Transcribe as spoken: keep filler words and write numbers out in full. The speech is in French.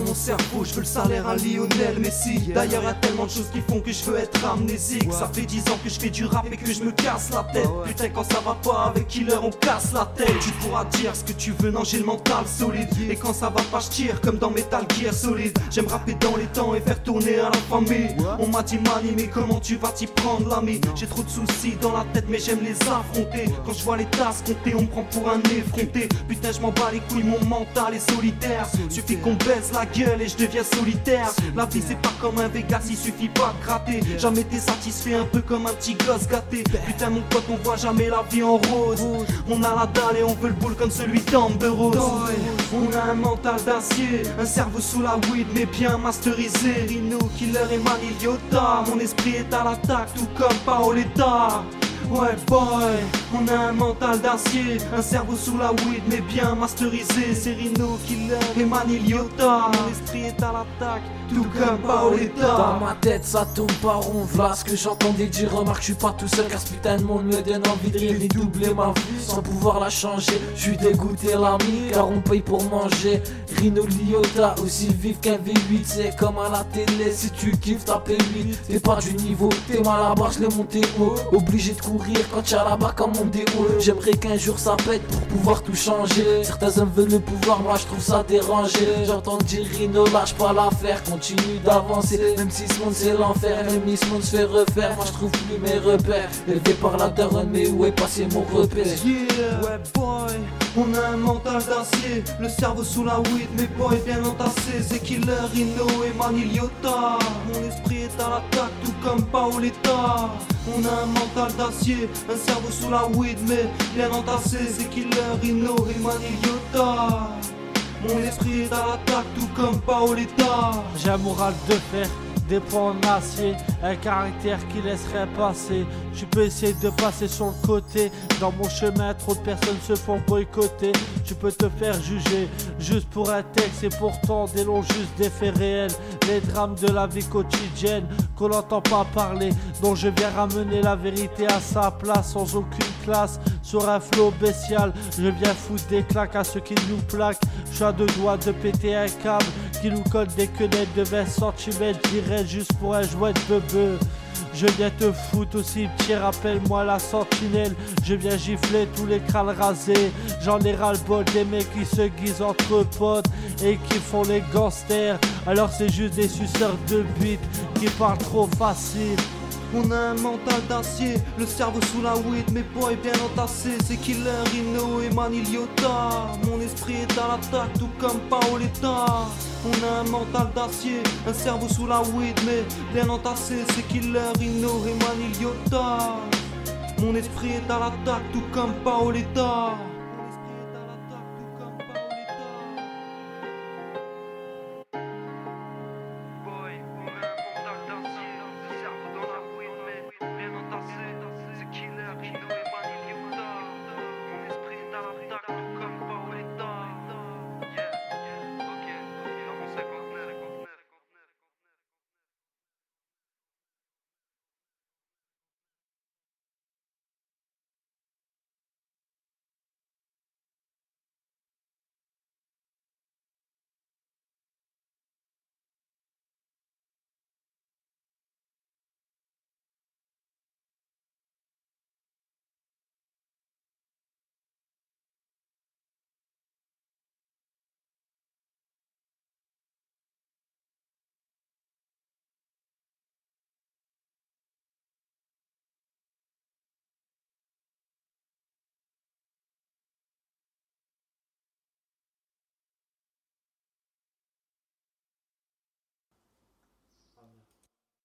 mon cerveau, je veux le salaire à Lionel Messi. D'ailleurs y'a tellement de choses qui font que je veux être amnésique. Ça fait dix ans que je fais du rap et que je me casse la tête. Putain quand ça va pas avec Killer on casse la tête. Tu pourras dire ce que tu veux, non j'ai le mental solide. Et quand ça va pas je tire comme dans Metal Gear Solid. J'aime rapper dans les temps et faire tourner à la famille. On m'a dit Mani mais comment tu vas t'y prendre l'ami? J'ai trop de soucis dans la tête mais j'aime les affronter. Quand je vois les tasses compter on me prend pour un effronté. Putain je m'en bats les couilles, mon mental est solitaire. Suffit qu'on baisse la gueule et je deviens solitaire. La vie c'est pas comme un Vegas, il suffit pas de gratter. Jamais t'es satisfait, un peu comme un petit gosse gâté. Putain mon pote on voit jamais la vie en rose. On a la dalle et on veut le boule comme celui d'Amber Rose. On a un mental d'acier, un cerveau sous la weed mais bien masterisé. Rino, Killer et Maniliota. Mon esprit est à l'attaque tout comme Paoletta. Ouais boy, on a un mental d'acier, un cerveau sous la weed mais bien masterisé. C'est Rino, Killer et Maniliota. Mon esprit est à l'attaque, tout comme Paoletta. Dans ma tête ça tourne pas rond, voilà ce que j'entendais dire. Remarque je suis pas tout seul car ce putain de monde me donne envie de rire et doubler ma vie sans pouvoir la changer. Je suis dégoûté l'ami car on paye pour manger. Rino Liotta, aussi vif qu'un V huit. C'est comme à la télé, si tu kiffes t'as P huit. T'es pas du niveau, t'es mal à la barre, je l'ai monté haut. Obligé de courir quand tu as la barre comme mon déo. J'aimerais qu'un jour ça pète pour pouvoir tout changer. Certains hommes veulent le pouvoir, moi je trouve ça dérangé. J'entends dire Rino lâche pas l'affaire, continue d'avancer. Même si ce monde c'est l'enfer, même si ce monde se fait refaire. Moi je trouve plus mes repères, élevé par la daronne mais où est passé mon repère? Yeah, ouais boy, on a un mental d'acier, le cerveau sous la weed, mes boys bien entassés. C'est Killer, Rino et Maniliota. Mon esprit est à l'attaque tout comme Paoletta. On a un mental d'acier, un cerveau sous la weed mais bien entassé. C'est Killer, Rino et Maniliota. Mon esprit est à l'attaque tout comme Paoletta. J'ai un moral de fer, des points en acier, un caractère qui laisserait passer. Tu peux essayer de passer sur le côté. Dans mon chemin, trop de personnes se font boycotter. Tu peux te faire juger juste pour un texte et pourtant des longs juste des faits réels. Les drames de la vie quotidienne qu'on n'entend pas parler, dont je viens ramener la vérité à sa place sans aucune classe. Sur un flow bestial, je viens foutre des claques à ceux qui nous plaquent. Je suis à deux doigts de péter un câble qui nous colle des quenettes de vingt centimètres. J'irais juste pour un jouet de bebeu. Je viens te foutre au cimetière, rappelle-moi la sentinelle. Je viens gifler tous les crânes rasés. J'en ai ras-le-bol des mecs qui se guisent entre potes et qui font les gangsters. Alors c'est juste des suceurs de bite qui parlent trop facile. On a un mental d'acier, le cerveau sous la weed, mes boys bien entassés. C'est Killer, Rino et Maniliota. Mon esprit est à l'attaque tout comme Paoletta. On a un mental d'acier, un cerveau sous la weed mais bien entassé. C'est Killer, Rino et Maniliota. Mon esprit est à l'attaque tout comme Paoletta.